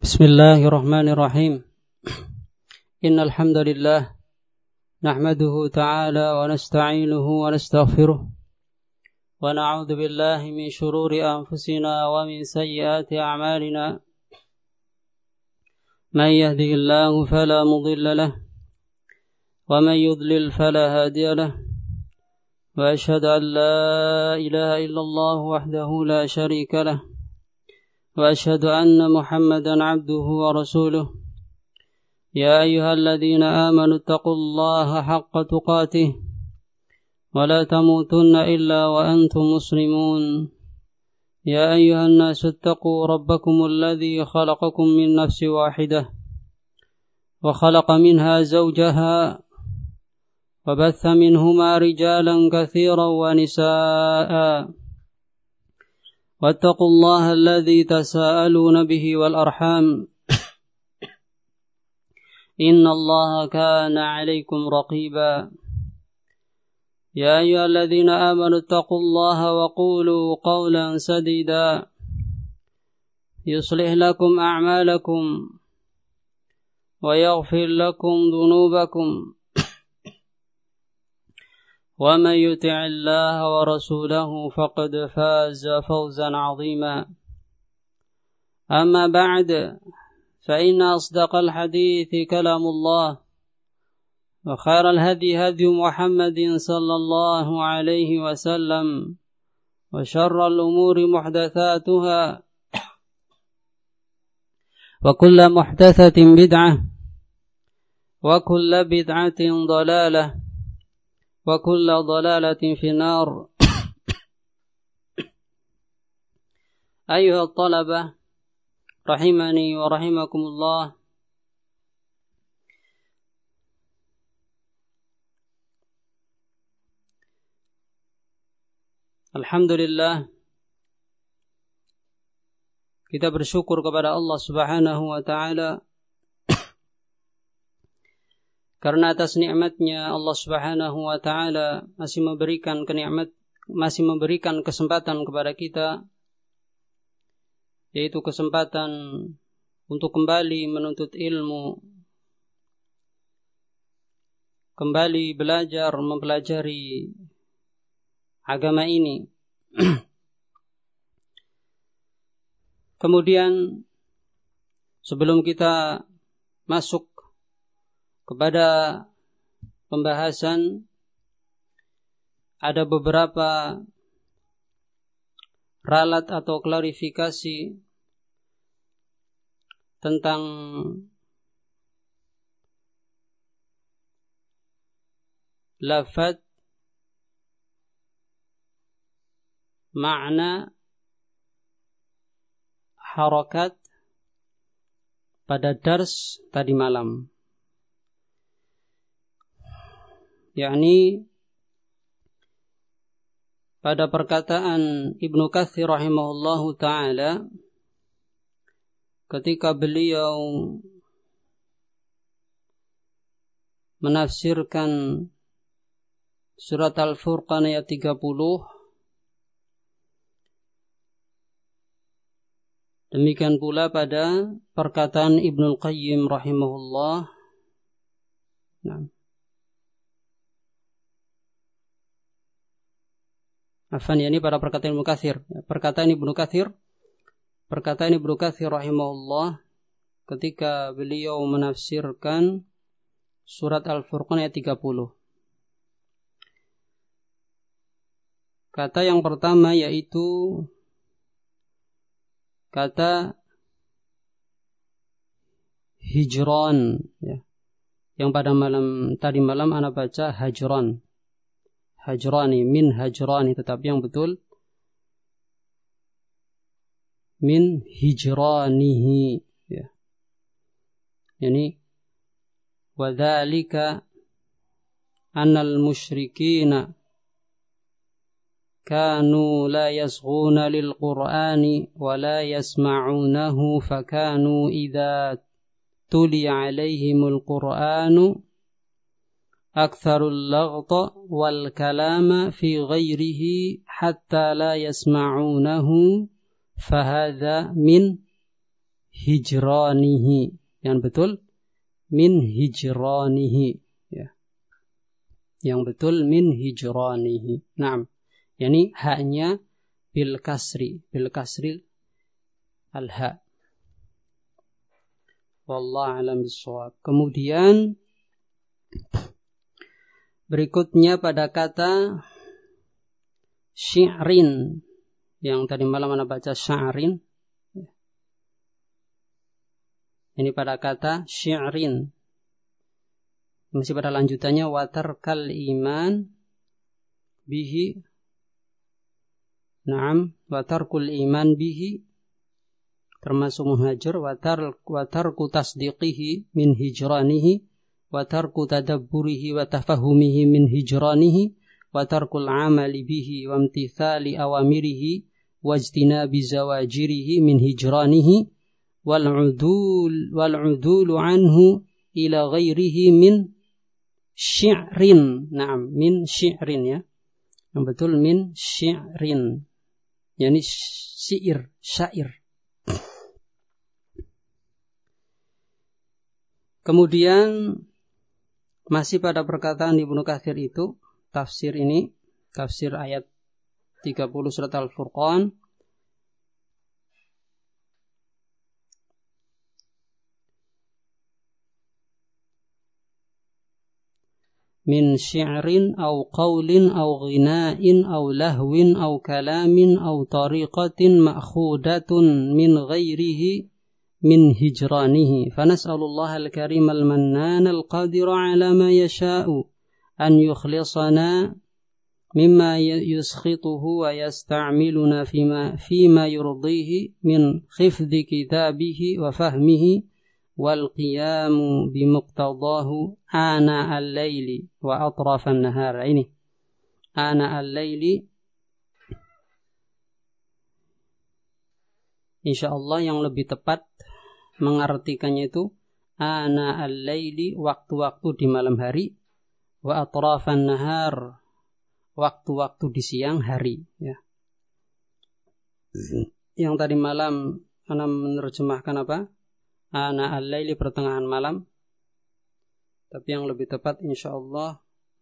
Bismillahirrahmanirrahim. Innal hamdalillah nahmaduhu ta'ala wa nasta'inuhu wa nastaghfiruh wa na'udzu billahi min shururi anfusina wa min sayyiati a'malina. Man yahdihillahu fala mudilla lahu wa man yudlil fala hadiya lahu. Wa ashhadu an la ilaha illallah wahdahu la sharika lahu. وأشهد أن محمدا عبده ورسوله يا أيها الذين آمنوا اتقوا الله حق تقاته ولا تموتن إلا وأنتم مسلمون يا أيها الناس اتقوا ربكم الذي خلقكم من نفس واحدة وخلق منها زوجها وبث منهما رجالا كثيرا ونساء واتقوا الله الذي تساءلون به والأرحام إن الله كان عليكم رقيبا يا أيها الذين آمنوا اتقوا الله وقولوا قولا سديدا يصلح لكم أعمالكم ويغفر لكم ذنوبكم ومن يطع الله ورسوله فقد فاز فوزا عظيما أما بعد فإن أصدق الحديث كلام الله وخير الهدي هدي محمد صلى الله عليه وسلم وشر الأمور محدثاتها وكل محدثة بدعة وكل بدعة ضلالة وكل ضلالة في النار. أيها الطلبة رحمني ورحمكم الله. Alhamdulillah, kita bersyukur kepada Allah Subhanahu wa taala karena atas nikmatnya Allah Subhanahu wa taala masih memberikan kesempatan kepada kita, yaitu kesempatan untuk kembali menuntut ilmu, kembali belajar mempelajari agama ini. Kemudian sebelum kita masuk kepada pembahasan, ada beberapa ralat atau klarifikasi tentang lafaz, makna, harakat pada dars tadi malam. Yakni pada perkataan Ibnu Katsir rahimahullahu ta'ala ketika beliau menafsirkan surat Al-Furqan ayat 30, demikian pula pada perkataan Ibnul Qayyim rahimahullah. Ini pada perkataan Ibnu Katsir. Perkataan Ibnu Katsir rahimahullah ketika beliau menafsirkan surat Al-Furqan ayat 30. Kata yang pertama yaitu kata hijran, ya. Yang pada tadi malam ana baca hajran. Hajrani, min hajrani, tetapi yang betul min hijranihi, ya. Yani wa dzalika annal musyrikina kanu la yasghuna lil qur'ani wa la yasma'unahu fakanu idza tuliya alaihimul qur'anu أكثر اللغط والكلام في غيره حتى لا يسمعونه فهذا من hijranihi. Yang betul min hijranihi, ya. Yang betul min hijranihi. Naam. Yani haknya bil kasri al-ha. Wallahu a'lam bishawab. Kemudian berikutnya pada kata syi'rin, yang tadi malam Anda baca sya'rin. Ini pada kata syi'rin. Masih pada lanjutannya watarkal iman bihi. Naam, watarkul iman bihi termasuk muhajir, watarku tasdiqihi min hijranihi, watarku tadabburihi wa tafahumihi min hijranihi, watarkul amali bihi wa imtithali awamirihi wajtinabi zawajirihi min hijranihi, wal'udulu anhu ila ghairihi min syi'rin. Naam, min syi'rin, ya. Yang betul min syi'rin, yani syair. Kemudian masih pada perkataan Ibnu Katsir itu, tafsir ini, tafsir ayat 30 surat Al-Furqan. Min syi'rin aw qawlin aw ghina'in aw lahwin aw kalamin aw tariqatin ma'khudatun min ghairihi min hijranihi. Fanas'alullah al-karim al-mannan al-qadir ala ma yasha'u an yukhlisana mimma yuskhituhu wa yasta'miluna fima yurdihi min khifdi kitabihi wa fahmihi wal qiyamu bimuqtadahu ana al-laili wa atrafan nahar. Ini ana al-laili, insyaallah yang lebih tepat mengartikannya itu ana al-laili, waktu-waktu di malam hari, wa atrafan nahar, waktu-waktu di siang hari, ya. Yang tadi malam ana menerjemahkan apa? Ana al-laili, pertengahan malam. Tapi yang lebih tepat insyaallah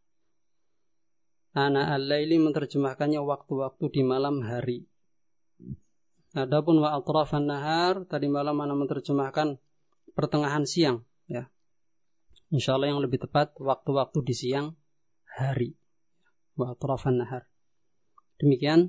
ana al-laili menerjemahkannya waktu-waktu di malam hari. Adapun wa atrafan nahar, tadi malam ana menerjemahkan pertengahan siang, ya. Insyaallah yang lebih tepat waktu-waktu di siang hari. Wa atrafan nahar. Demikian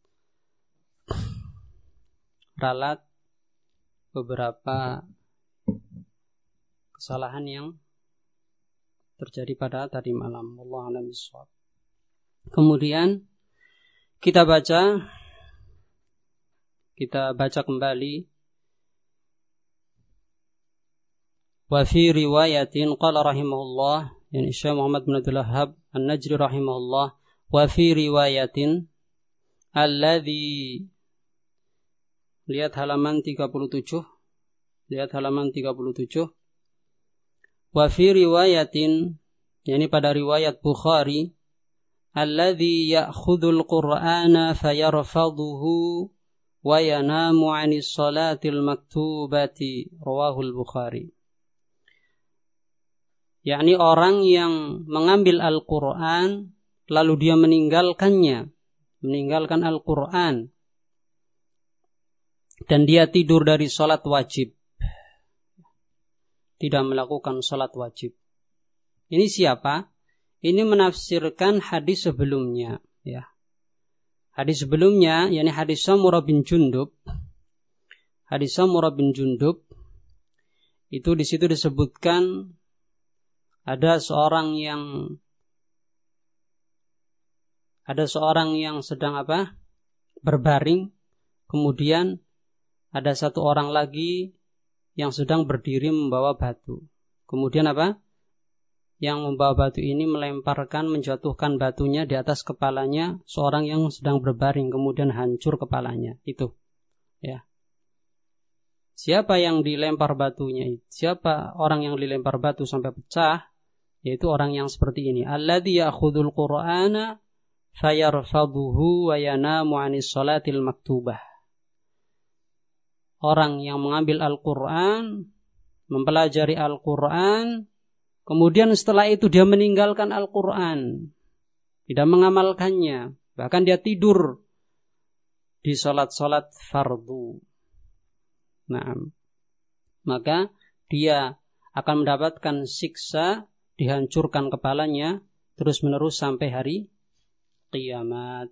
ralat beberapa kesalahan yang terjadi pada tadi malam. Wallahu a'lam bishawab. Kemudian kita baca kembali. Wa fi riwayatin qala rahimahullah, yani Syekh Muhammad bin Abdul Wahhab An-Najri rahimahullah, wa fi riwayatin alladhi, lihat halaman 37. Wa fi riwayatin, yani pada riwayat Bukhari, alladhi ya'khudul Qur'ana fayarfaduhu wa yanamu 'anis salatil maktubati, rawahul Bukhari. yakni orang yang mengambil Al-Quran lalu dia meninggalkan Al-Quran dan dia tidur dari salat wajib, tidak melakukan salat wajib. Ini siapa? Ini menafsirkan hadis sebelumnya, ya. Hadis sebelumnya, yakni hadis Samurah bin Jundub. Hadis Samurah bin Jundub itu di situ disebutkan ada seorang yang sedang berbaring, kemudian ada satu orang lagi yang sedang berdiri membawa batu. Kemudian yang membawa batu ini menjatuhkan batunya di atas kepalanya seorang yang sedang berbaring, kemudian hancur kepalanya. Itu, ya. Siapa yang dilempar batunya? Siapa orang yang dilempar batu sampai pecah? Yaitu orang yang seperti ini. Alladzi ya'khudul Qur'ana fayarfaduhu wa yanamu 'anis salatil maktubah. orang yang mengambil Al-Quran, mempelajari Al-Quran, kemudian setelah itu dia meninggalkan Al-Quran, tidak mengamalkannya, bahkan dia tidur di sholat-sholat fardu. Nah, maka dia akan mendapatkan siksa, dihancurkan kepalanya terus menerus sampai hari kiamat.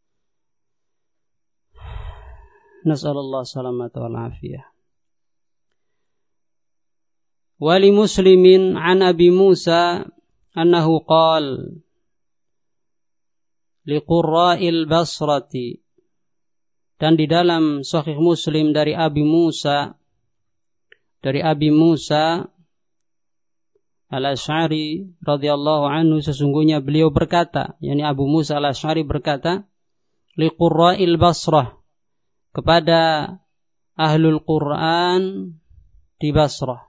Nas'alullah salamata wal afiyah. Wali Muslimin an Abi Musa annahu qala liqurra'il Basrati, dan di dalam Sahih Muslim dari Abi Musa Al-Asy'ari radhiyallahu anhu, sesungguhnya beliau berkata, yakni Abu Musa Al-Asy'ari berkata, liqurra'il Basrah, kepada ahlul Quran di Basrah,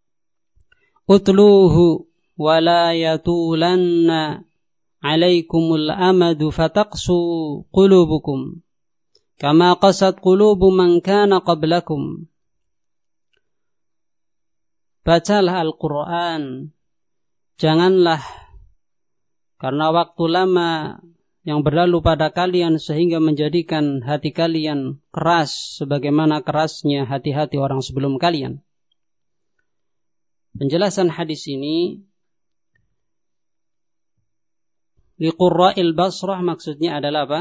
utluhu wa la yatulanna alaikumul amadu fataqsu qulubukum kama qasat qulubu man kana qablakum. Bacalah Al-Quran, janganlah karena waktu lama yang berlalu pada kalian sehingga menjadikan hati kalian keras sebagaimana kerasnya hati-hati orang sebelum kalian. Penjelasan hadis ini, liqurra'il Basrah maksudnya adalah apa?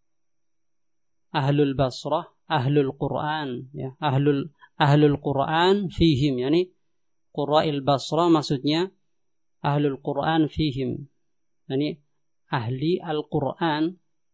Ahlul Basrah, ahlul Quran, ya, ahlul Quran fihim, yani qurra'il Basrah maksudnya ahlul Quran fihim, yani ahli Al-Quran,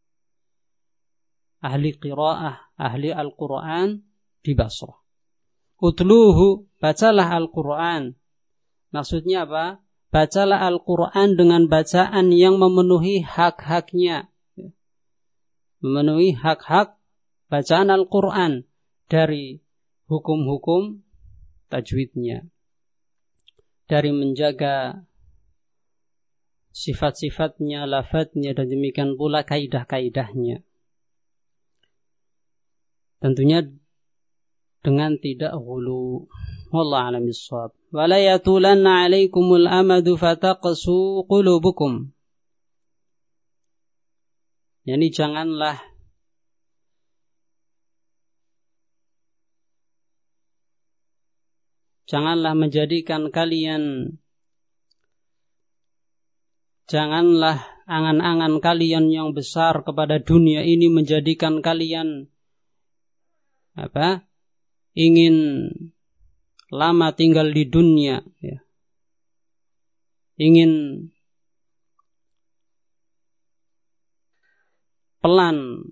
ahli qiraah, ahli Al-Quran di Basrah. Utluhu, bacalah Al-Quran. Maksudnya apa? Bacalah Al-Quran dengan bacaan yang memenuhi hak-haknya. Memenuhi hak-hak bacaan Al-Quran dari hukum-hukum tajwidnya, dari menjaga sifat-sifatnya, lafadznya, dan demikian pula kaidah-kaidahnya. Tentunya dengan tidak ghulu. Wallahu a'lam bishawab. Wa la yatulanna 'alaikumul amadu fataqsu qulubukum. Yani janganlah menjadikan kalian, janganlah angan-angan kalian yang besar kepada dunia ini menjadikan kalian ingin lama tinggal di dunia, ya. Ingin pelan,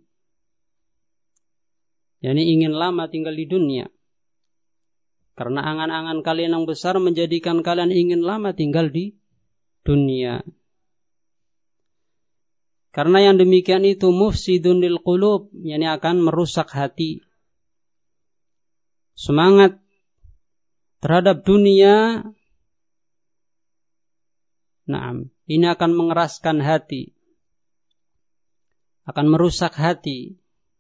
yakni ingin lama tinggal di dunia. Karena angan-angan kalian yang besar menjadikan kalian ingin lama tinggal di dunia. Karena yang demikian itu mufsidun lil qulub, yakni akan merusak hati. Semangat terhadap dunia, ini akan mengeraskan hati, akan merusak hati.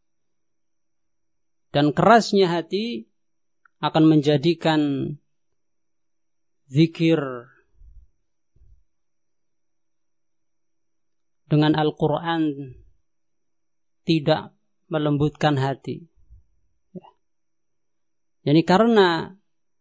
Dan kerasnya hati akan menjadikan zikir dengan Al-Quran tidak melembutkan hati. Jadi karena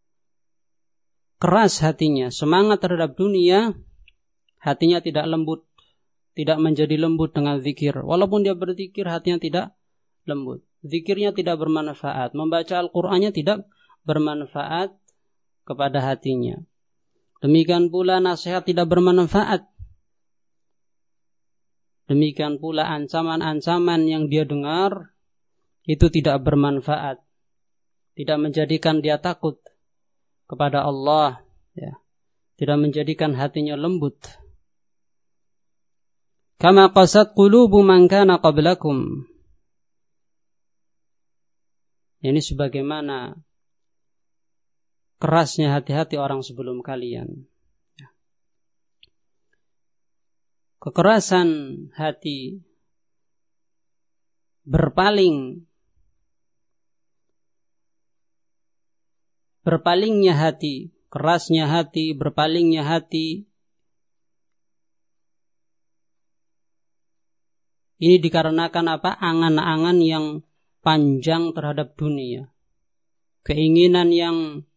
keras hatinya, semangat terhadap dunia, hatinya tidak lembut, tidak menjadi lembut dengan zikir. Walaupun dia berzikir, hatinya tidak lembut. Zikirnya tidak bermanfaat, membaca Al-Qur'annya tidak bermanfaat kepada hatinya. Demikian pula nasihat tidak bermanfaat. Demikian pula ancaman-ancaman yang dia dengar itu tidak bermanfaat, tidak menjadikan dia takut kepada Allah, ya. Tidak menjadikan hatinya lembut. Kama qasat qulubu man kana qablakum. Ini sebagaimana kerasnya hati-hati orang sebelum kalian. Kekerasan hati berpaling berpalingnya hati, kerasnya hati, berpalingnya hati, ini dikarenakan apa? Angan-angan yang panjang terhadap dunia. Keinginan yang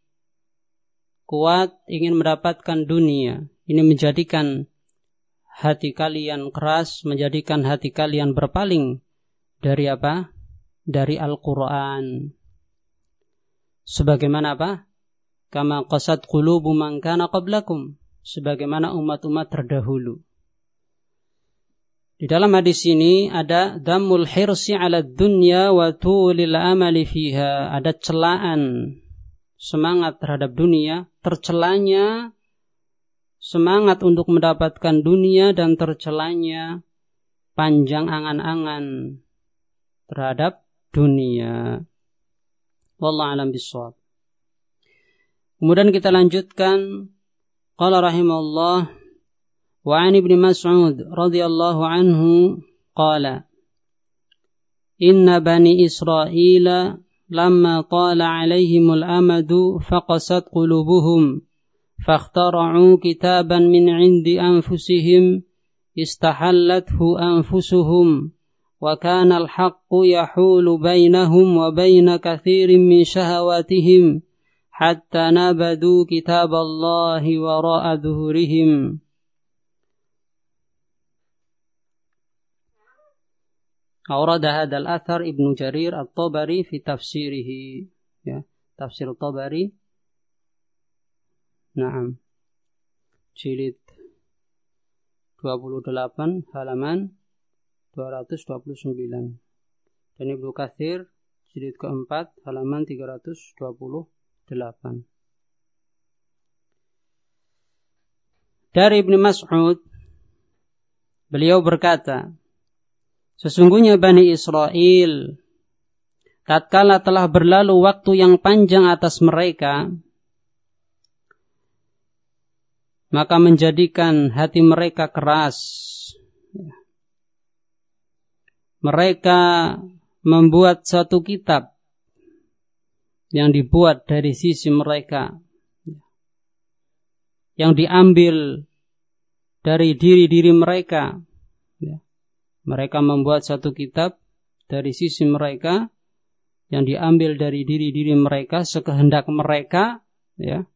kuat ingin mendapatkan dunia. Ini menjadikan hati kalian keras, menjadikan hati kalian berpaling dari apa? Dari Al-Quran. Sebagaimana apa? Kama qasat qulubu man kana qablakum. Sebagaimana umat-umat terdahulu. Di dalam hadis ini ada dhammul hirsi 'ala dunya wa tulil amali fiha. Ada celaan semangat terhadap dunia, tercelanya semangat untuk mendapatkan dunia dan tercelanya panjang angan-angan terhadap dunia. Wallahu a'lam bishawab. Kemudian kita lanjutkan. Qala rahimahullah وعن ابن مسعود رضي الله عنه قال إن بني إسرائيل لما طال عليهم الأمد فقست قلوبهم فاخترعوا كتابا من عند أنفسهم استحلته أنفسهم وكان الحق يحول بينهم وبين كثير من شهواتهم حتى نبذوا كتاب الله وراء ظهورهم. أورد هذا الأثر ابن جرير الطبري في تفسيره. Ya, tafsir Tabari. Naam. Jilid 28 halaman 229. Dan Ibnu Katsir jilid keempat halaman 328. Dari Ibnu Mas'ud, beliau berkata, sesungguhnya Bani Israel, tatkala telah berlalu waktu yang panjang atas mereka, maka menjadikan hati mereka keras. Mereka membuat satu kitab yang dibuat dari sisi mereka, yang diambil dari diri-diri mereka. Mereka membuat satu kitab dari sisi mereka yang diambil dari diri-diri mereka sekehendak mereka, ya.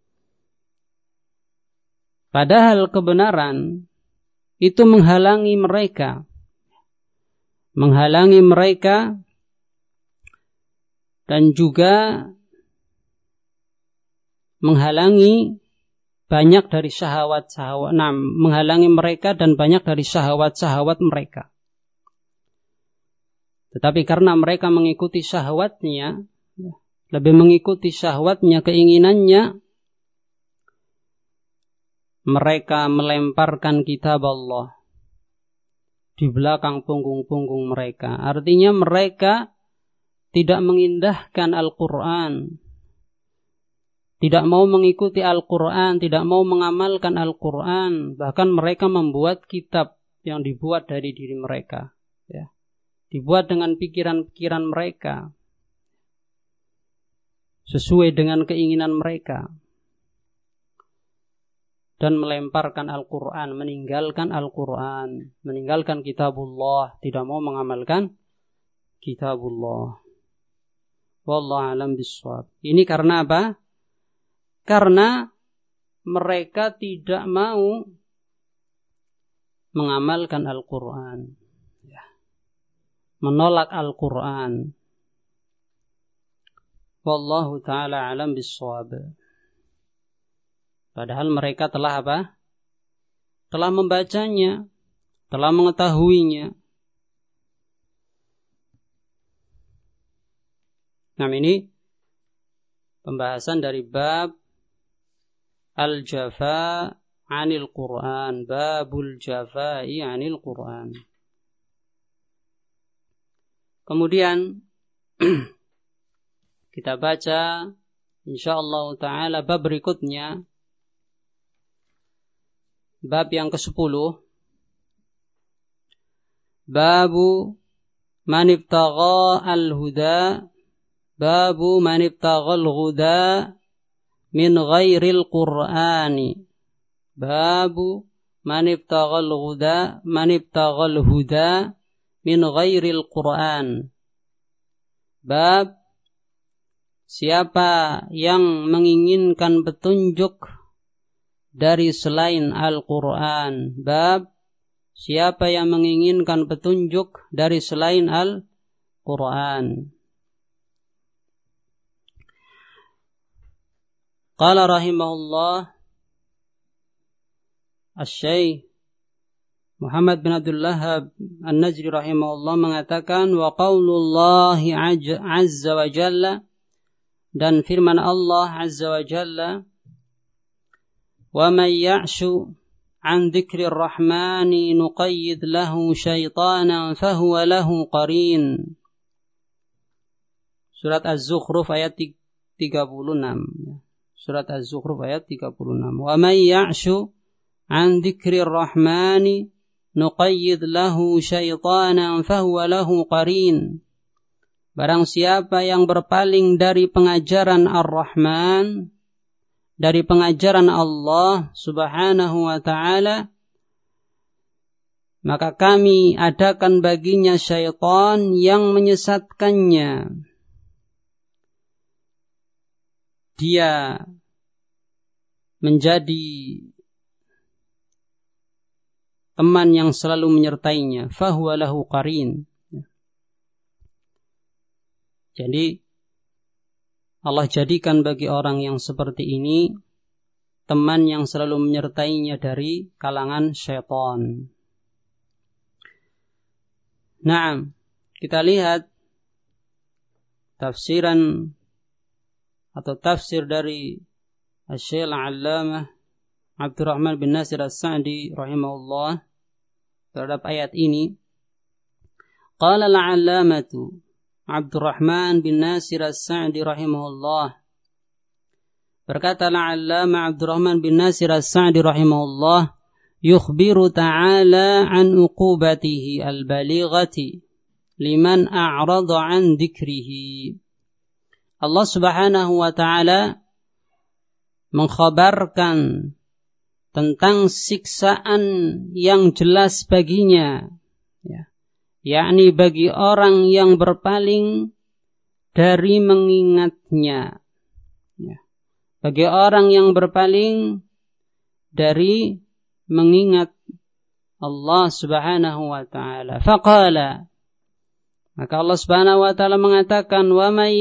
Padahal kebenaran itu menghalangi mereka dan juga menghalangi banyak dari syahwat-syahwat, menghalangi mereka dan banyak dari syahwat-syahwat mereka. Tetapi karena mereka mengikuti syahwatnya, lebih mengikuti syahwatnya, keinginannya, mereka melemparkan kitab Allah di belakang punggung-punggung mereka. Artinya mereka tidak mengindahkan Al-Quran, tidak mau mengikuti Al-Quran, tidak mau mengamalkan Al-Quran. Bahkan mereka membuat kitab yang dibuat dari diri mereka, ya. Dibuat dengan pikiran-pikiran mereka, sesuai dengan keinginan mereka, dan melemparkan Al-Quran, meninggalkan Al-Quran, meninggalkan kitabullah, tidak mau mengamalkan kitabullah. Wallahu a'lam bishawab. Ini karena apa? Karena mereka tidak mau mengamalkan Al-Quran, ya. Menolak Al-Quran. Wallahu ta'ala alam bishawab. Padahal mereka telah apa? Telah membacanya, telah mengetahuinya. Nah, ini pembahasan dari bab Al-Jafa' anil Quran, babul Jafa'i anil Quran. Kemudian kita baca insyaallah ta'ala bab berikutnya, bab yang ke-10, babu man ibtagha al-huda, babu man ibtagha al-huda min ghairil Qur'ani. Babu man ibtaghal huda min ghairil Qur'an. Bab siapa yang menginginkan petunjuk dari selain Al-Qur'an. Bab siapa yang menginginkan petunjuk dari selain Al-Qur'an. Qala rahimahullah Asy-Syaikh Muhammad bin Abdul Wahhab An-Najri rahimahullah mengatakan wa qaulullahi azza wa jalla, dan firman Allah azza wa jalla, wa man ya'shu an dzikrir rahmani nuqayyid lahu syaitanan fahuwa lahu qarin. Surat Az-Zukhruf ayat 36. Surat Az-Zukhruf ayat 36. Wa man ya'shu an dzikrir rahmani nuqayyid lahu syaitanan fahuwa lahu qarin. Barang siapa yang berpaling dari pengajaran Ar-Rahman, dari pengajaran Allah Subhanahu wa ta'ala, maka kami adakan baginya syaitan yang menyesatkannya. Dia menjadi teman yang selalu menyertainya. Fahuwa lahu qarin. Jadi Allah jadikan bagi orang yang seperti ini teman yang selalu menyertainya dari kalangan syaitan. Nah, kita lihat tafsiran atau tafsir dari Asy-Syaikh Al-'Allamah Abdurrahman bin Nasir As-Sa'di rahimahullah terhadap ayat ini. Qala al-'Allamatu Abdurrahman bin Nasir As-Sa'di rahimahullah, berkata al-'Allamah Abdurrahman bin Nasir As-Sa'di rahimahullah, yukhbiru ta'ala an uqubatihi al-balighati liman a'rada an dzikrihi. Allah Subhanahu wa ta'ala mengkhabarkan tentang siksaan yang jelas baginya, yakni bagi orang yang berpaling dari mengingatnya. Bagi orang yang berpaling dari mengingat Allah Subhanahu wa ta'ala. Faqala, maka Allah Subhanahu wa ta'ala mengatakan, wa may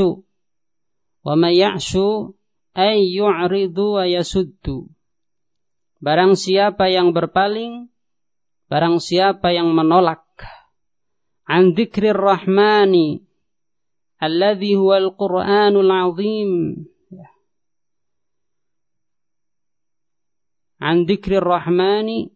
ya'shu ay yu'ridu wa yasuddu. Barang siapa yang berpaling, barang siapa yang menolak an dzikrir rahmani alladhi huwa al-Qur'anul 'azim, an dzikrir rahmani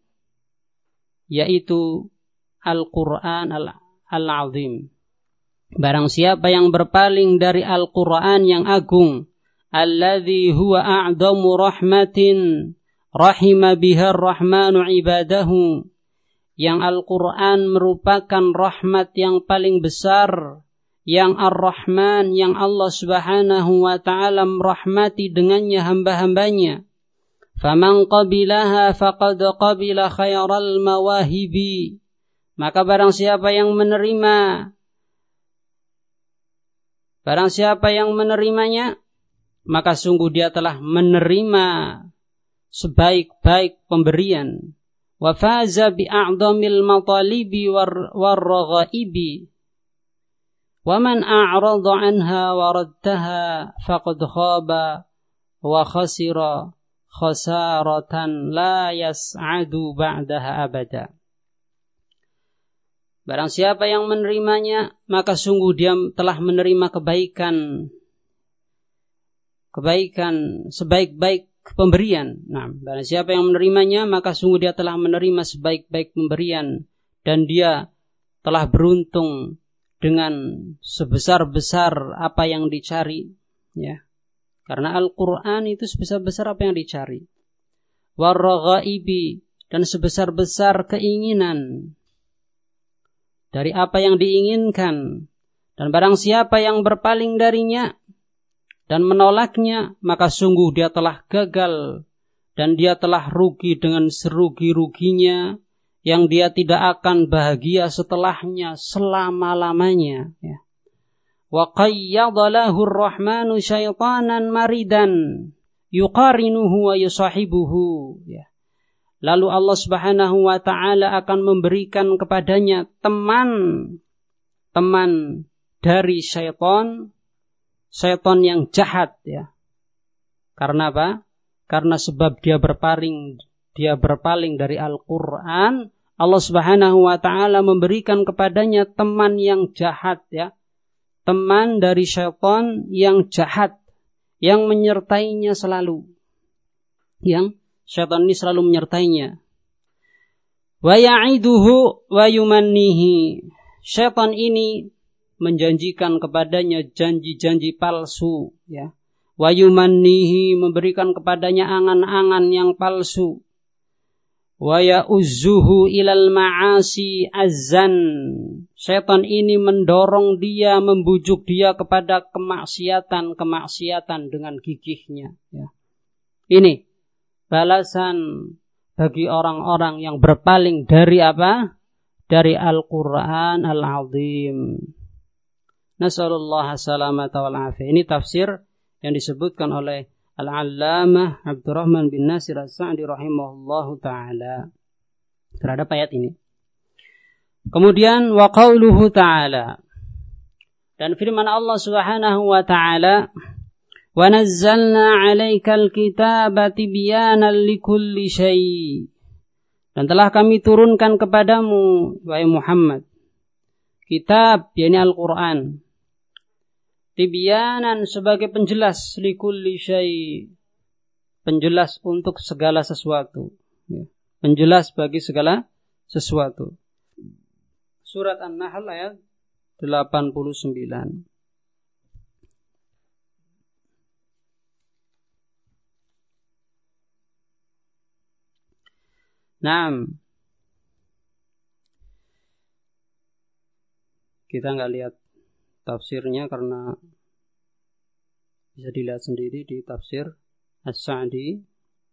yaitu Al-Qur'an al-'azim. Barang siapa yang berpaling dari Al-Qur'an yang agung, alladzi huwa a'damu rahmatin rahima biha ar-rahmanu ibadahu, yang Al-Qur'an merupakan rahmat yang paling besar, yang Ar-Rahman, yang Allah Subhanahu wa ta'ala merahmati dengannya hamba-hambanya. Faman qabilaha faqad qabila khairal mawahibi, maka barang siapa yang menerimanya, maka sungguh dia telah menerima sebaik-baik pemberian. Wa faza bi a'dhamil matalibi war-raghaibi. Wa man a'rada anha wa raddaha faqad khaba wa khasira khasaratan la yas'adu ba'daha abada. Barang siapa yang menerimanya, maka sungguh dia telah menerima kebaikan sebaik-baik pemberian. Nah, barang siapa yang menerimanya, maka sungguh dia telah menerima sebaik-baik pemberian, dan dia telah beruntung dengan sebesar-besar apa yang dicari, ya. Karena Al-Qur'an itu sebesar-besar apa yang dicari. War-raghaibi, dan sebesar-besar keinginan dari apa yang diinginkan. Dan barang siapa yang berpaling darinya, dan menolaknya, maka sungguh dia telah gagal dan dia telah rugi dengan serugi-ruginya yang dia tidak akan bahagia setelahnya selama-lamanya. Ya. Wa qayyadha lahu ar-rahmanu syaitanan maridan yuqarinuhu wa yusahibuhu. Ya. Lalu Allah Subhanahu wa ta'ala akan memberikan kepadanya teman dari syaitan yang jahat, ya. Karena apa? Karena sebab dia berpaling dari Al-Qur'an, Allah Subhanahu wa ta'ala memberikan kepadanya teman yang jahat, ya. Teman dari syaitan yang jahat, yang menyertainya selalu. Yang syaitan ini selalu menyertainya. Wa ya'iduhu wa yumannihi. Syaitan ini menjanjikan kepadanya janji-janji palsu, ya. Wa yumannihi, memberikan kepadanya angan-angan yang palsu. Wa ya'uzzuhu ilal ma'asi azzan. Syaitan ini mendorong dia, membujuk dia kepada kemaksiatan dengan gigihnya, ya. Ini balasan bagi orang-orang yang berpaling dari apa? Dari Al-Quran Al-Azim. Nasallallahu salamata wal afiyah. Ini tafsir yang disebutkan oleh Al-Allamah Abdurrahman bin Nasir As-Sa'di rahimahullahu ta'ala terhadap ayat ini. Kemudian wa qauluhu ta'ala, dan firman Allah Subhanahu wa ta'ala, wa nazzalna 'alaikal kitaba tibyanan likulli syai'. Dan telah kami turunkan kepadamu, wahai Muhammad, kitab, yakni Al-Quran, tibyanan sebagai penjelas, likulli syai', penjelas untuk segala sesuatu, penjelas bagi segala sesuatu. Surat An-Nahl ayat 89. Naam. Kita nggak lihat tafsirnya karena bisa dilihat sendiri di tafsir As-Sa'di.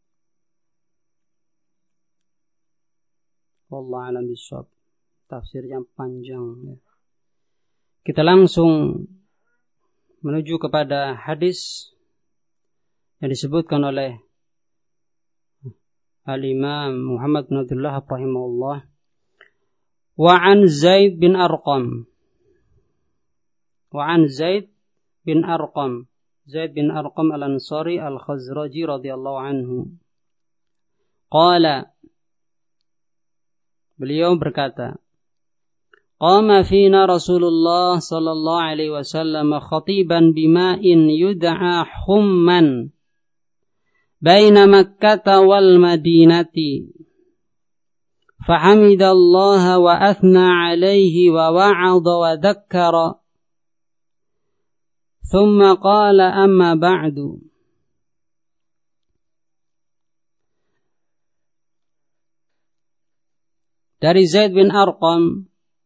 Wallahu a'lam bishawab. Tafsir yang panjang, ya. Kita langsung menuju kepada hadis yang disebutkan oleh Al-Imam Muhammad bin Abdullah rahimahullah. Wa an Zaid bin Arqam. Wa an Zaid bin Arqam. Zaid bin Arqam al-Ansari al-Khazraji radhiyallahu anhu. Qala, beliau berkata, qama fina Rasulullah sallallahu alaihi wasallam khatiban bima'in yud'a humman baina Makkah wal Madinati. Fahamidallaha wa athna alaihi wa wa'adha wa dhakkara. Thumma qala amma ba'du. Dari Zaid bin Arqam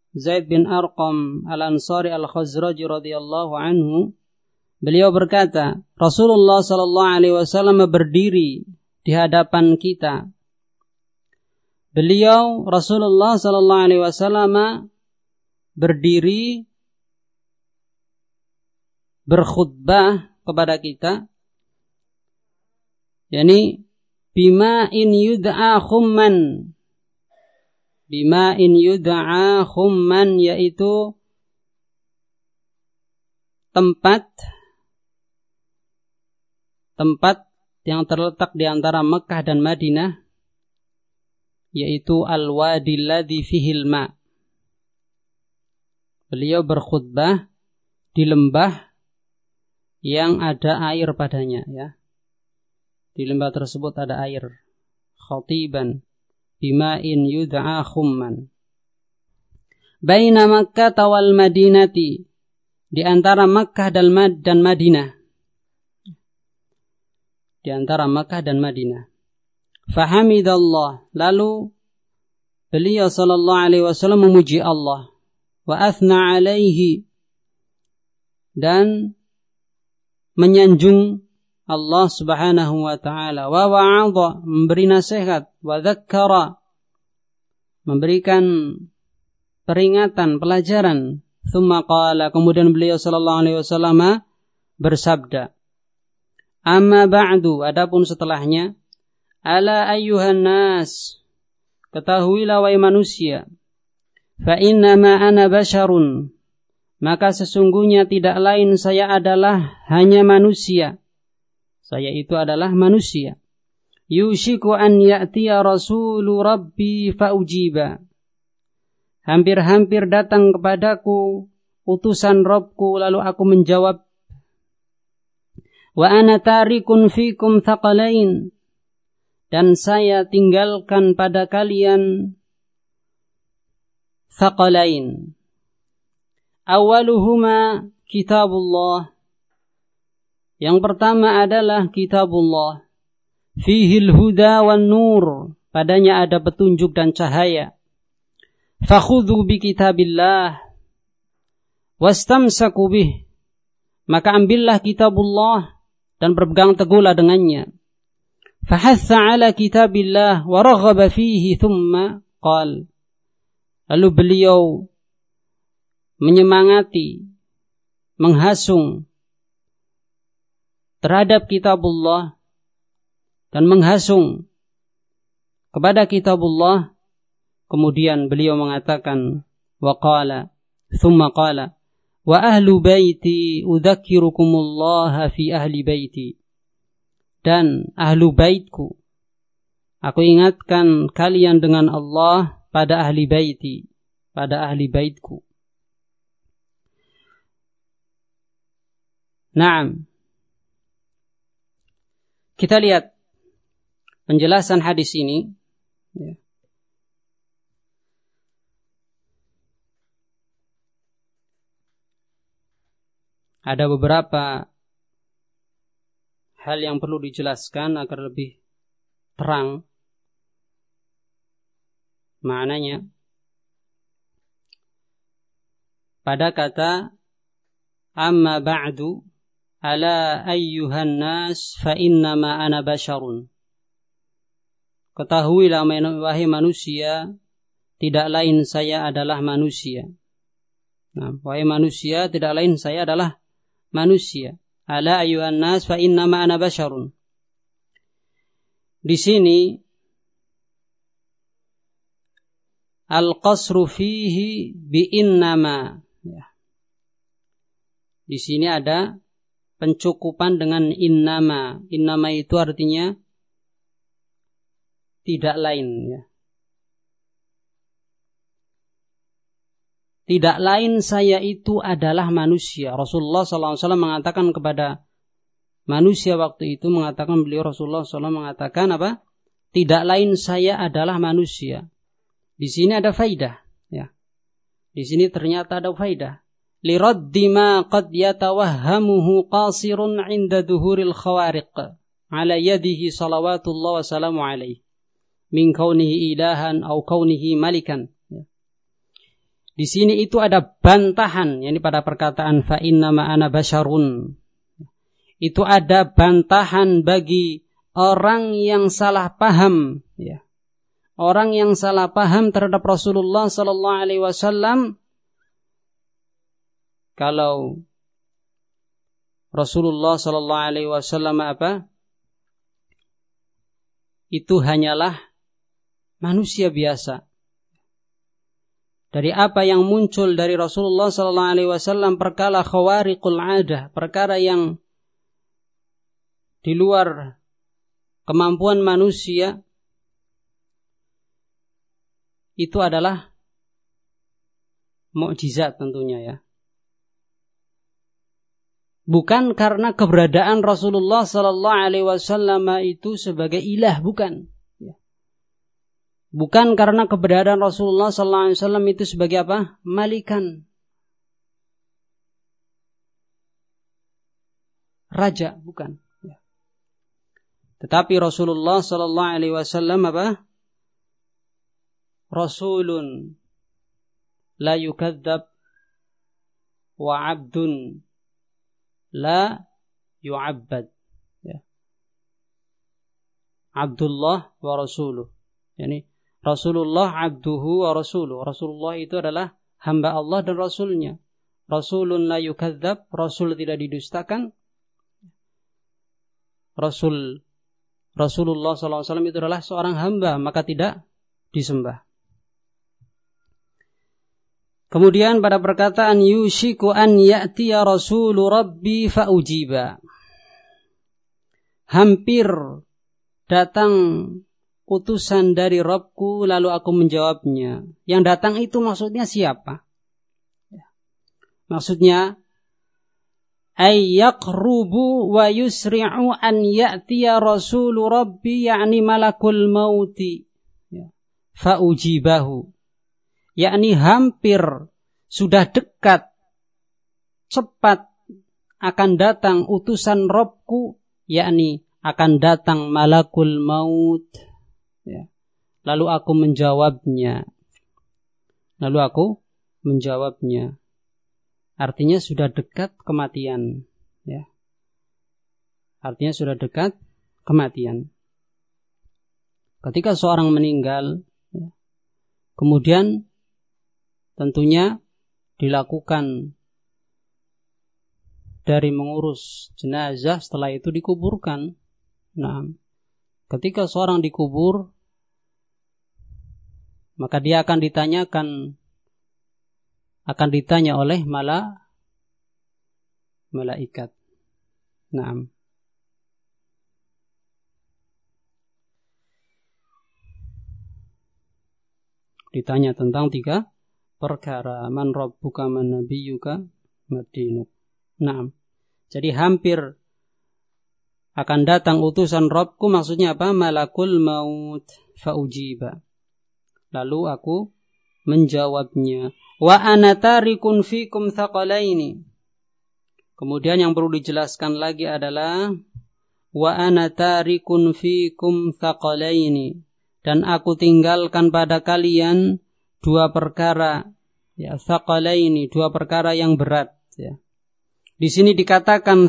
al-Ansari al-Khazraji radhiyallahu anhu, beliau berkata, Rasulullah sallallahu alaihi wasallam berdiri di hadapan kita. Rasulullah sallallahu alaihi wasallam berdiri berkhutbah kepada kita, yakni bima'in yud'a khumman. Bima'in yud'a khumman, yaitu tempat yang terletak di antara Mekah dan Madinah, yaitu al-wadi alladhi fihil ma'. Beliau berkhutbah di lembah yang ada air padanya, ya. Di lembah tersebut ada air. Khatiban bima'in yud'a khumman baina Makkah wal Madinati, di antara Makkah dan Madinah. Di antara Makkah dan Madinah. Fahamidallah, lalu beliau sallallahu alaihi wasallam memuji Allah, wa athna alaihi, dan menyanjung Allah Subhanahu wa ta'ala, wa wa'adha, memberi nasihat, wa dzakkara, memberikan peringatan, pelajaran. Tsumma qala, kemudian beliau sallallahu alaihi wasallam bersabda, amma ba'du, adapun setelahnya, ala ayyuhan nas, ketahuilah wahai manusia, fa innama ana basyarun, maka sesungguhnya tidak lain saya adalah hanya manusia. Saya itu adalah manusia. Yushiku an ya'tiya rasulu rabbi faujiba. Hampir-hampir datang kepadaku utusan Rabbku, lalu aku menjawab. Wa ana tarikun fikum thaqalain. Dan saya tinggalkan pada kalian thaqalain. Awaluhuma kitabullah. Yang pertama adalah kitabullah. Fihil huda wan nur. Padanya ada petunjuk dan cahaya. Fakhudhu bi kitabillah. Wastamsaku bih. Maka ambillah kitabullah dan berpegang teguhlah dengannya. Fahatha ala kitabillah wa raghaba fihi thumma qal. Lalu beliau menyemangati, menghasung terhadap kitabullah dan menghasung kepada kitabullah. Kemudian beliau mengatakan, wa qala, thumma qala, wa ahlu baiti udzakirukumullah fi ahli baiti. Dan ahlu baitku, aku ingatkan kalian dengan Allah pada ahli baiti, pada ahli baitku. Naam. Kita lihat penjelasan hadis ini. Ya. Ada beberapa hal yang perlu dijelaskan agar lebih terang maknanya. Pada kata amma ba'du ala ayyuhan nas fa innama ana basyarun. Ketahuilah wahai manusia, tidak lain saya adalah manusia. Nah, wahai manusia, tidak lain saya adalah manusia. Ala ayyuhan nas fa innama ana basyarun. Di sini al-qasru fihi bi innama. Ya. Di sini ada pencukupan dengan innama. Innama itu artinya tidak lain. Ya. Tidak lain saya itu adalah manusia. Rasulullah SAW mengatakan kepada manusia waktu itu, mengatakan beliau Rasulullah SAW mengatakan apa? Tidak lain saya adalah manusia. Di sini ada faidah. Ya. Di sini ternyata ada faidah. Liraddi ma qad yatawahhamuhu qasirun 'inda dhuhuril khawariq 'ala yadihi salawatullah wa salamu alaihi min kaunihi ilahan aw kaunihi malikan. Di sini itu ada bantahan, yakni pada perkataan fa innama ana basyarun. Itu ada bantahan bagi orang yang salah paham, ya. Orang yang salah paham terhadap Rasulullah sallallahu alaihi wasallam. Kalau Rasulullah sallallahu alaihi wasallam apa? Itu hanyalah manusia biasa. Dari apa yang muncul dari Rasulullah sallallahu alaihi wasallam perkara khawariqul 'adah, perkara yang di luar kemampuan manusia, itu adalah mukjizat tentunya ya. Bukan karena keberadaan Rasulullah sallallahu alaihi wasallam itu sebagai ilah, bukan. Bukan karena keberadaan Rasulullah sallallahu alaihi wasallam itu sebagai apa? Malikan. Raja, bukan. Tetapi Rasulullah sallallahu alaihi wasallam apa? Rasulun la yukadzab wa 'abdun la yu'abbad. Ya. Abdullah wa rasuluh. Yani Rasulullah abduhu wa rasuluh. Rasulullah itu adalah hamba Allah dan Rasulnya. Rasulun la yukadzab, Rasul tidak didustakan. Rasulullah SAW itu adalah seorang hamba, maka tidak disembah. Kemudian pada perkataan yushiku an ya'tiya rasulu rabbi fa'ujiba. Hampir datang utusan dari Rabbku lalu aku menjawabnya. Yang datang itu maksudnya siapa? Maksudnya ay yaqrubu wa yusri'u an ya'tiya rasulu rabbi, yakni malakul mauti. Fa'ujibahu, yakni hampir, sudah dekat, cepat akan datang utusan Rabbku, yakni akan datang malakul maut. Ya. Lalu aku menjawabnya. Artinya sudah dekat kematian. Ya. Artinya sudah dekat kematian. Ketika seorang meninggal, ya, kemudian tentunya dilakukan dari mengurus jenazah, setelah itu dikuburkan. Nah, ketika seorang dikubur, maka dia akan ditanya oleh malaikat. Nah, ditanya tentang 3 perkara. Man rabbuka, man nabiyyuka, madinuk. Nah, jadi hampir akan datang utusan Rabbku, maksudnya apa? Malakul maut fa'ujiba. Lalu aku menjawabnya. Wa ana tarikun fikum thaqalaini. Kemudian yang perlu dijelaskan lagi adalah wa ana tarikun fikum thaqalaini, dan aku tinggalkan pada kalian 2 perkara, ya, thaqalaini, 2 perkara yang berat, ya. Di sini dikatakan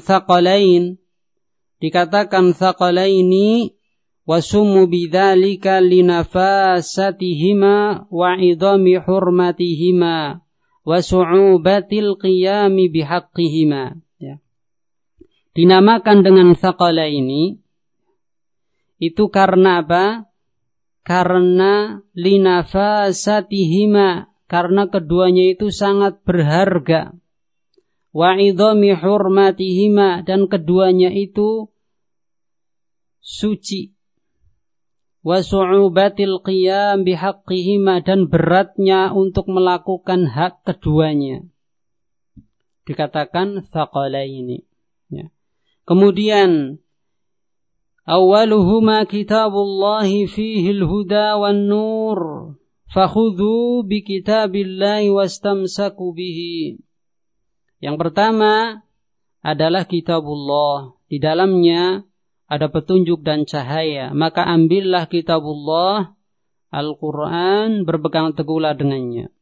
thaqalaini wasumu bidzalika linafasatihima wa idami hurmatihima wa su'ubatil qiyami bihaqqihima. Ya. Dinamakan dengan thaqalaini itu karena apa? Karena linafasatihima, karena keduanya itu sangat berharga. Wa idami hurmatihima, dan keduanya itu suci. Wa su'ubatil qiyam bihaqqihima, dan beratnya untuk melakukan hak keduanya. Dikatakan thaqalaini. Ya. Kemudian awwaluhuma kitabullahi fihil huda wan nur fakhudhu bi kitabillahi wastamsaku bihi. Yang pertama adalah kitabullah, di dalamnya ada petunjuk dan cahaya, maka ambillah kitabullah, Al-Quran, berpegang teguhlah dengannya.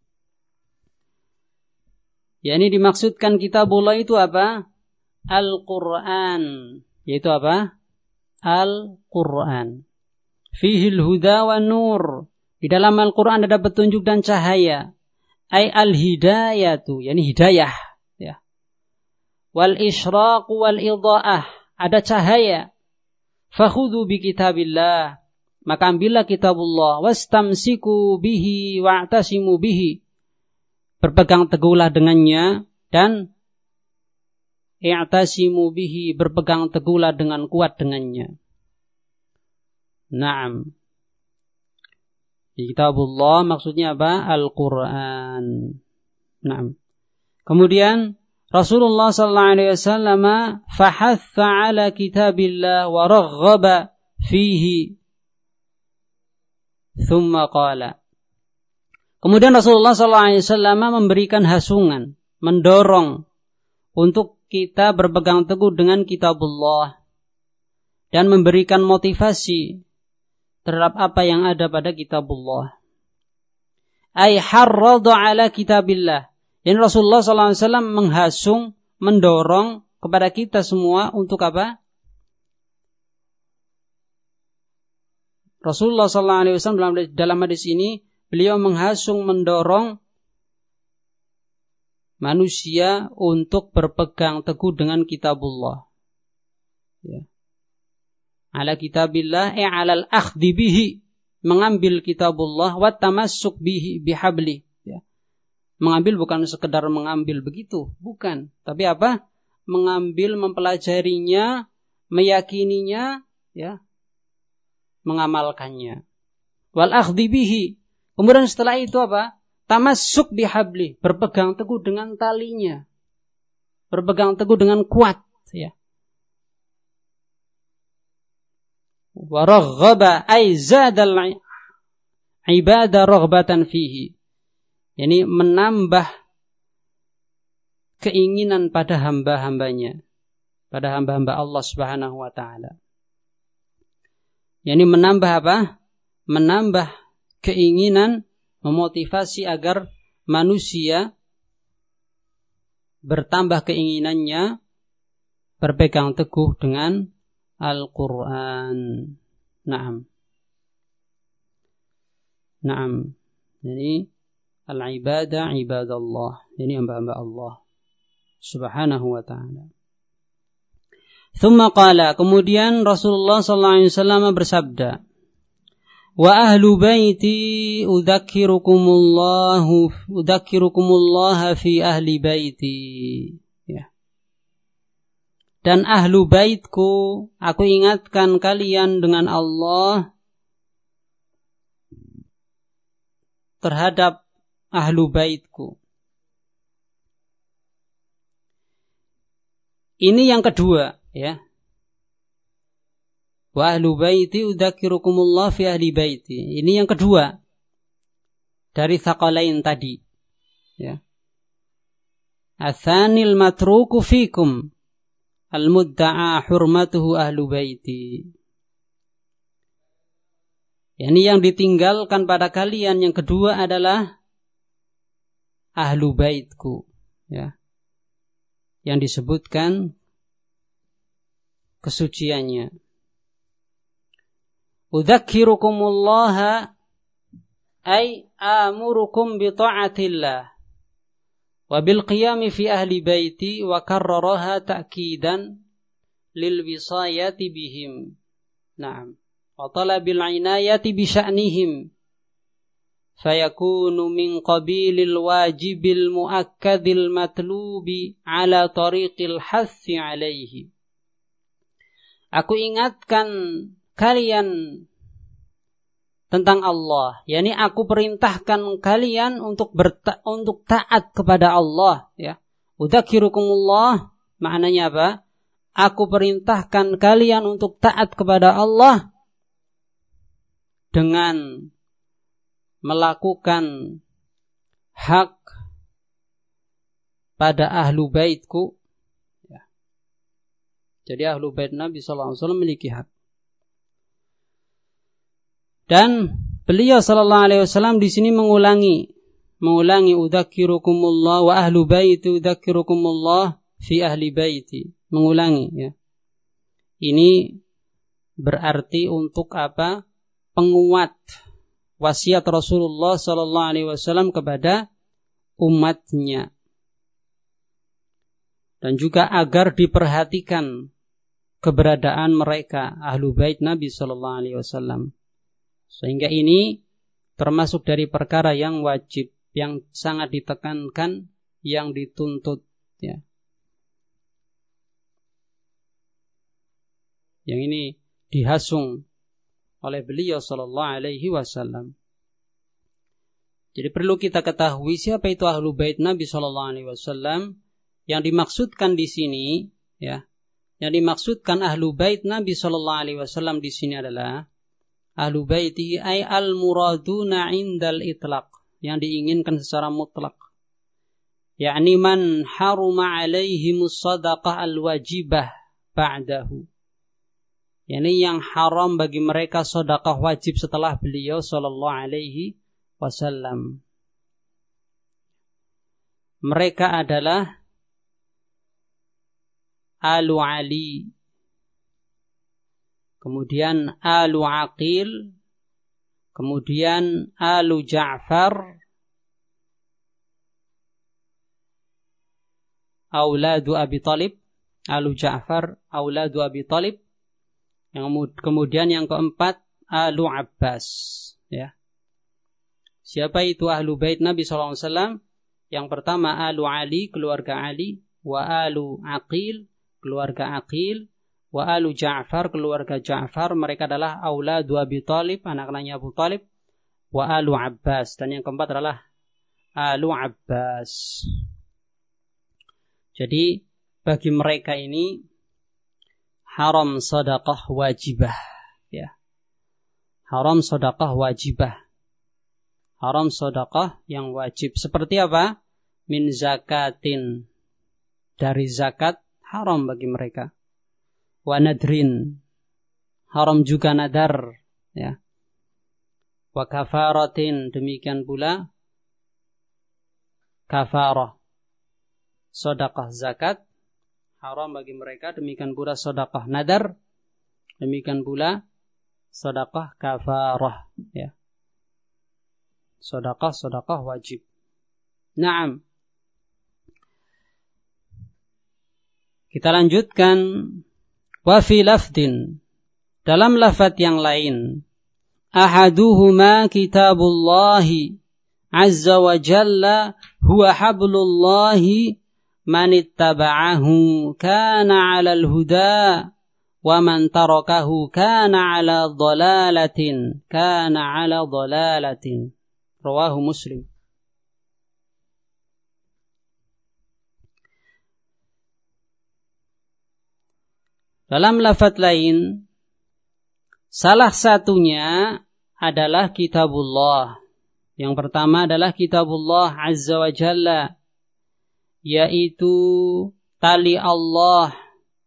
Ya, ini dimaksudkan kitabullah itu apa? Al-Quran, yaitu apa? Al-Quran. Fihil huda wa nur, di dalam Al-Quran ada petunjuk dan cahaya. Ay al-hidayatu, yani hidayah, ya. Wal isyraq wal idha'ah, ada cahaya. Fakhudhu bi kitabillah, maka ambillah kitabullah, wastamsiku bihi wa'tasimu bihi, berpegang teguhlah dengannya, dan i'tasimu bihi, berpegang teguhlah dengan kuat dengannya. Naam. Kitabullah maksudnya apa? Al-Quran. Naam. Kemudian Rasulullah sallallahu alaihi wasallam fahatha ala kitabillah wa raghaba fihi. Thumma qala. Kemudian Rasulullah sallallahu alaihi wasallam memberikan hasungan, mendorong untuk kita berpegang teguh dengan kitabullah dan memberikan motivasi terhadap apa yang ada pada kitabullah. Ay harrada ala kitabillah. Dan Rasulullah SAW menghasung, mendorong kepada kita semua untuk apa? Rasulullah SAW dalam hadis ini beliau menghasung, mendorong manusia untuk berpegang teguh dengan kitabullah. Ya. Ala kitabillah alal akhdi bihi, mengambil kitabullah wa tamassuk bihi bihabli. Ya. Mengambil bukan sekedar mengambil begitu, bukan. Tapi apa? Mengambil, mempelajarinya, meyakininya, ya, mengamalkannya. Wal akhdi bihi. Kemudian setelah itu apa? Tamassuk bihabli, berpegang teguh dengan talinya. Berpegang teguh dengan kuat, ya. Wa raghaba ay zadal ibadah raghbatan fihi. Yani menambah keinginan pada hamba-hambanya, pada hamba-hamba Allah Subhanahu wa taala. Yani menambah apa? Menambah keinginan, memotivasi agar manusia bertambah keinginannya berpegang teguh dengan Al-Quran. Naam. Naam. Jadi al-ibadah ibadallah. Ini hamba-hamba Allah Subhanahu wa ta'ala. Thumma qala, kemudian Rasulullah sallallahu alaihi wasallam bersabda, wa ahlu baiti udzakirukumullah fi ahli baiti. Ya. Dan ahlu baitku, aku ingatkan kalian dengan Allah terhadap ahlu baitku. Ini yang kedua, ya. Wa ahlu baiti udzakirukumullah fi ahli baiti. Ini yang kedua dari thaqalain tadi, ya. Atsanil matruku fikum al-mudda'a hurmatuhu ahlu baiti. Ini yang ditinggalkan pada kalian yang kedua adalah ahlu baitku, ya. Yang disebutkan kesuciannya. Udzakirukumullah ay amurukum bi ta'atillah wa bil qiyami fi ahli baiti wa karraraha ta'kidan lil wisayati bihim. Naam. Wa talabil inayati bi sya'nihim fayakunu min qabilil wajibil muakkadil matlubi ala tariqil hassi alaihi. Aku ingatkan kalian tentang Allah, yakni aku perintahkan kalian untuk taat kepada Allah, ya. Udzakirukumullah maknanya apa? Aku perintahkan kalian untuk taat kepada Allah dengan melakukan hak pada ahlu baitku, ya. Jadi ahlu bait Nabi sallallahu alaihi wasallam memiliki hak. Dan beliau sallallahu alaihi wasallam di sini mengulangi udzakirukumullah wa ahlu baiti udzakirukumullah fi ahli baiti, mengulangi, ya. Ini berarti untuk apa? Penguat wasiat Rasulullah sallallahu alaihi wasallam kepada umatnya. Dan juga agar diperhatikan keberadaan mereka ahlu bait Nabi sallallahu alaihi wasallam. Sehingga ini termasuk dari perkara yang wajib, yang sangat ditekankan, yang dituntut, ya. Yang ini dihasung oleh beliau sallallahu alaihi wasallam. Jadi perlu kita ketahui siapa itu ahlu bait Nabi sallallahu alaihi wasallam. Yang dimaksudkan di sini, ya, yang dimaksudkan ahlu bait Nabi sallallahu alaihi wasallam di sini adalah ahlu baiti ay al-muraduna indal itlaq, yang diinginkan secara mutlak. Yakni man haruma alaihimus sadaqah al-wajibah ba'dahu. Yakni yang haram bagi mereka sedekah wajib setelah beliau sallallahu alaihi wasallam. Mereka adalah Alu Ali, kemudian Alu Aqil, kemudian Alu Ja'far, Auladu Abi Thalib, Alu Ja'far, Auladu Abi Thalib. Kemudian yang keempat, Alu Abbas. Ya. Siapa itu Ahlu Bait Nabi SAW? Yang pertama, Alu Ali, keluarga Ali. Wa Alu Aqil, keluarga Aqil. Wa Alu Ja'far, keluarga Ja'far. Mereka adalah Auladu Abi Thalib, anak-anaknya Abu Thalib. Wa Alu Abbas. Dan yang keempat adalah Alu Abbas. Jadi bagi mereka ini haram sedekah wajibah, ya. Haram sedekah wajibah. Haram sedekah yang wajib. Seperti apa? Min zakatin. Dari zakat haram bagi mereka. Wa nadrin. Haram juga nadar, ya. Wa kafaratin, demikian pula kafarah. Sedekah zakat haram bagi mereka, demikian pula sedekah nadar, demikian pula sedekah kafarah, ya. Sedekah wajib. Naam. Kita lanjutkan. Wa fi lafdin, dalam lafaz yang lain, ahaduhuma kitabullahi azza wa jalla huwa hablullahi man ittaba'ahu kana 'alal huda wa man tarakahu kana 'ala dhalalatin rawahu Muslim. Dalam lafaz lain, salah satunya adalah kitabullah. Yang pertama adalah kitabullah azza wa jalla, yaitu tali Allah,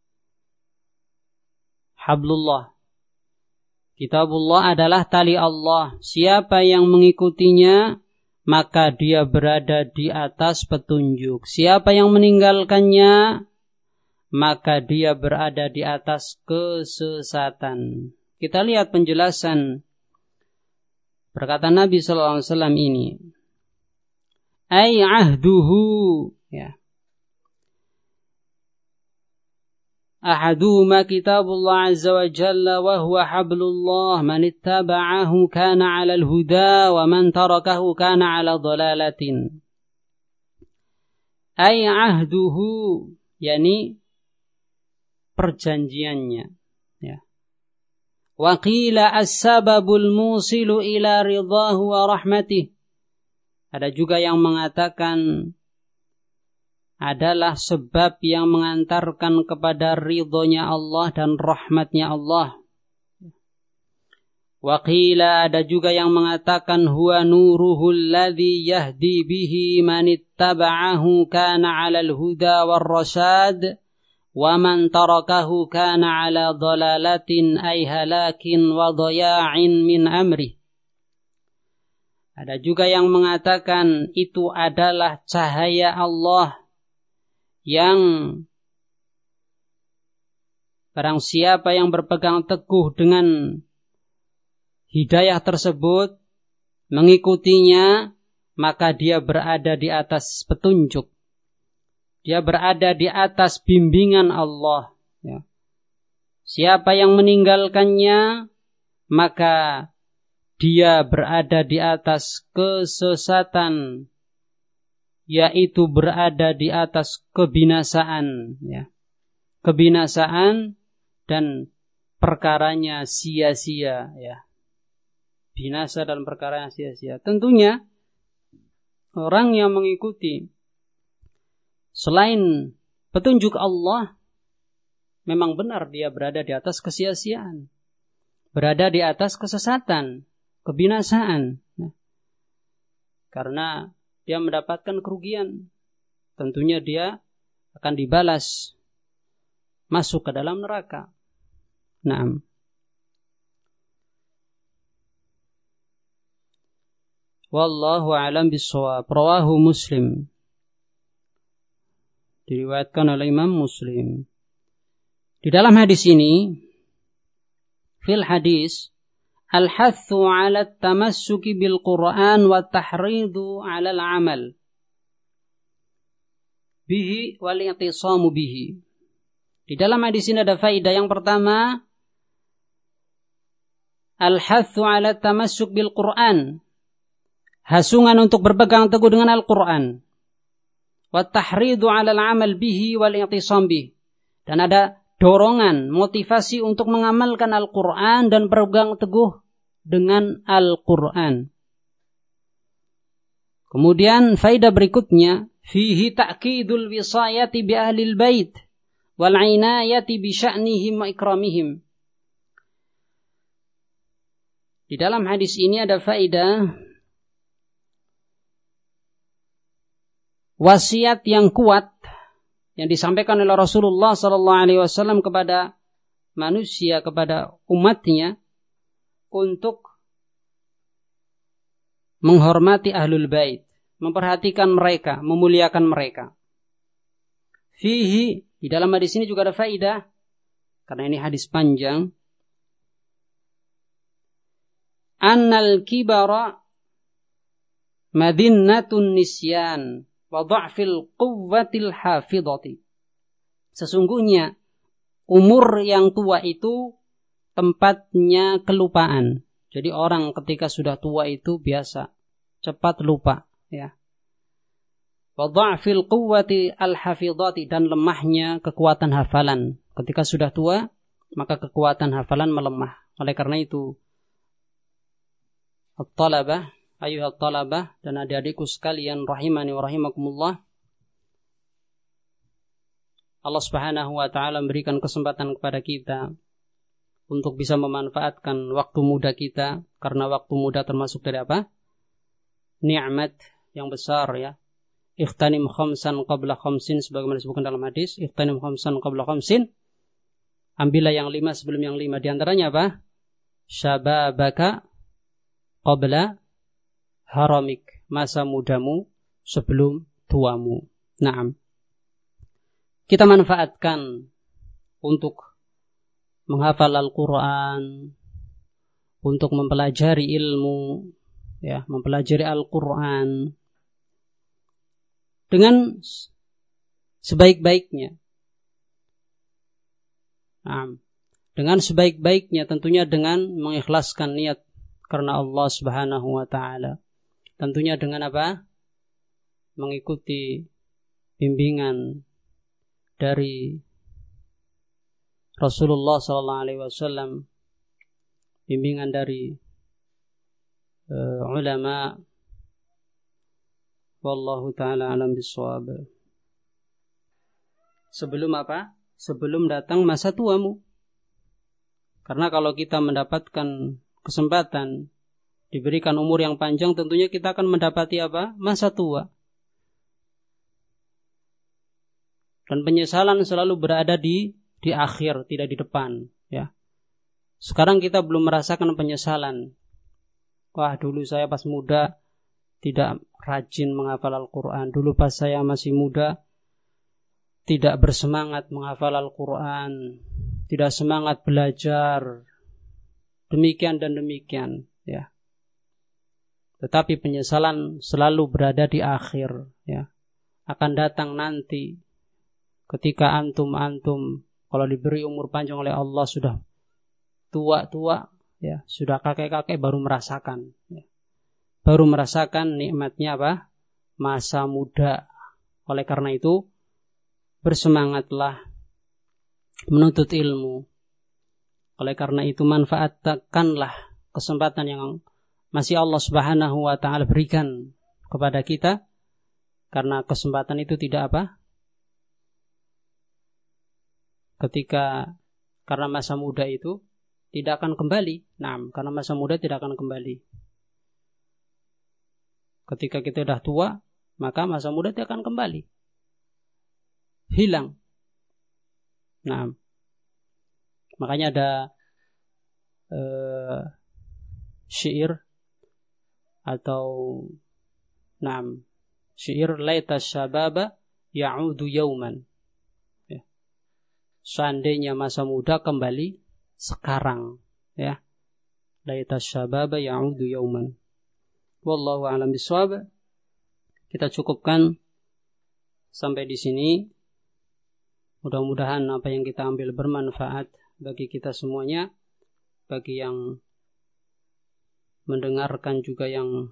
hablullah. Kitabullah adalah tali Allah. Siapa yang mengikutinya, maka dia berada di atas petunjuk. Siapa yang meninggalkannya, maka dia berada di atas kesesatan. Kita lihat penjelasan perkataan Nabi sallallahu alaihi wasallam ini. Ai ahduhu, ya. Ahaduhuma kitabullah azza wa jalla wa huwa hablullah man ittaba'ahu kana 'alal huda wa man tarakahu kana 'ala dhalalatin. Ai ahduhu, yani perjanjiannya, ya. Wa qila as-sababul musilu ila ridahu wa rahmatih. Ada juga yang mengatakan adalah sebab yang mengantarkan kepada ridhonya Allah dan rahmatnya Allah. Wa qila, ada juga yang mengatakan huwa nuruhul ladzi yahdi bihi man ittaba'ahu kana 'alal huda war rasyad wa man tarakahu kana 'ala dhalalatin ay halakin wa dhaya'in min amri. Ada juga yang mengatakan itu adalah cahaya Allah yang barang siapa yang berpegang teguh dengan hidayah tersebut, mengikutinya, maka dia berada di atas petunjuk. Dia berada di atas bimbingan Allah. Ya. Siapa yang meninggalkannya, maka dia berada di atas kesesatan, yaitu berada di atas kebinasaan, ya. Kebinasaan dan perkaranya sia-sia, ya. Binasa dan perkaranya sia-sia. Tentunya orang yang mengikuti selain petunjuk Allah, memang benar dia berada di atas kesia-siaan, berada di atas kesesatan, kebinasaan, ya. Karena dia mendapatkan kerugian. Tentunya dia akan dibalas masuk ke dalam neraka. Naam. Wallahu a'lam bishawab. Rawahu Muslim. Diriwayatkan oleh Imam Muslim. Di dalam hadis ini, fil hadis, al-hathu 'ala at-tamassuki bil Qur'an wa tahridu 'ala al-'amal bihi wal i'tisamu bihi. Di dalam hadis ini ada faedah. Yang pertama, al-hathu 'ala at-tamassuk bil Qur'an. Hasungan untuk berpegang teguh dengan Al-Qur'an. Wa tahridu 'ala al-'amal bihi wal i'tisam bihi. Dan ada dorongan, motivasi untuk mengamalkan Al-Quran dan berpegang teguh dengan Al-Quran. Kemudian faedah berikutnya, fihi ta'kidul wisayati bi ahlil bait wal inayati bi sya'nihim wa ikramihim. Di dalam hadis ini ada faedah wasiat yang kuat yang disampaikan oleh Rasulullah SAW kepada manusia, kepada umatnya, untuk menghormati ahlul bait, memperhatikan mereka, memuliakan mereka. Fihi, di dalam hadis ini juga ada faedah, karena ini hadis panjang, annal kibara madinnatun nisyan wa dha'fil quwwatil hafidhati. Sesungguhnya umur yang tua itu tempatnya kelupaan. Jadi orang ketika sudah tua itu biasa cepat lupa, ya. Wa dha'fil quwwati al hafidhati, dan lemahnya kekuatan hafalan. Ketika sudah tua, maka kekuatan hafalan melemah. Oleh karena itu, at-talabah, ayuhat talabah dan adik-adikku sekalian rahimani wa rahimakumullah, Allah Subhanahu wa taala memberikan kesempatan kepada kita untuk bisa memanfaatkan waktu muda kita, karena waktu muda termasuk dari apa? Nikmat yang besar, ya. Ightanim khamsan qabla khamsin, sebagaimana disebutkan dalam hadis, ightanim khamsan qabla khamsin. Ambillah yang 5 sebelum yang 5. Di antaranya apa? Syababaka qabla haramik, masa mudamu sebelum tuamu. Naam. Kita manfaatkan untuk menghafal Al-Quran, untuk mempelajari ilmu, ya, mempelajari Al-Quran dengan sebaik-baiknya. Naam. Dengan sebaik-baiknya, tentunya dengan mengikhlaskan niat karena Allah Subhanahu wa taala. Tentunya dengan apa? Mengikuti bimbingan dari Rasulullah SAW, bimbingan dari ulama. Wallahu ta'ala alam bisawab. Sebelum apa? Sebelum datang masa tuamu. Karena kalau kita mendapatkan kesempatan, diberikan umur yang panjang, tentunya kita akan mendapati apa? Masa tua. Dan penyesalan selalu berada di akhir, tidak di depan, ya. Sekarang kita belum merasakan penyesalan. Wah, dulu saya pas muda tidak rajin menghafal Al-Quran. Dulu pas saya masih muda tidak bersemangat menghafal Al-Quran, tidak semangat belajar. Demikian dan demikian, ya. Tetapi penyesalan selalu berada di akhir, ya. Akan datang nanti ketika antum kalau diberi umur panjang oleh Allah sudah tua-tua, ya, sudah kakek-kakek, baru merasakan, ya. Baru merasakan nikmatnya apa? Masa muda. Oleh karena itu, bersemangatlah menuntut ilmu. Oleh karena itu, manfaatkanlah kesempatan yang masih Allah Subhanahu wa taala berikan kepada kita, karena kesempatan itu tidak apa? Karena masa muda itu tidak akan kembali. Nah, karena masa muda tidak akan kembali. Ketika kita sudah tua, maka masa muda tidak akan kembali. Hilang. Nah, makanya ada syair atau syair laita syababa ya'udu yauman, ya. seandainya masa muda kembali sekarang, ya. Laita syababa ya'udu yauman. Wallahu a'lam bishawab. Kita cukupkan sampai di sini. Mudah-mudahan apa yang kita ambil bermanfaat bagi kita semuanya, bagi yang mendengarkan juga yang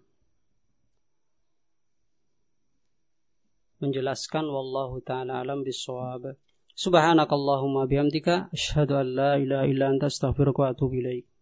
menjelaskan. Wallahu ta'ala alam bishawab. Subhanakallahumma bihamdika asyhadu an la ilaha illa anta astaghfiruka wa atubu ilaik.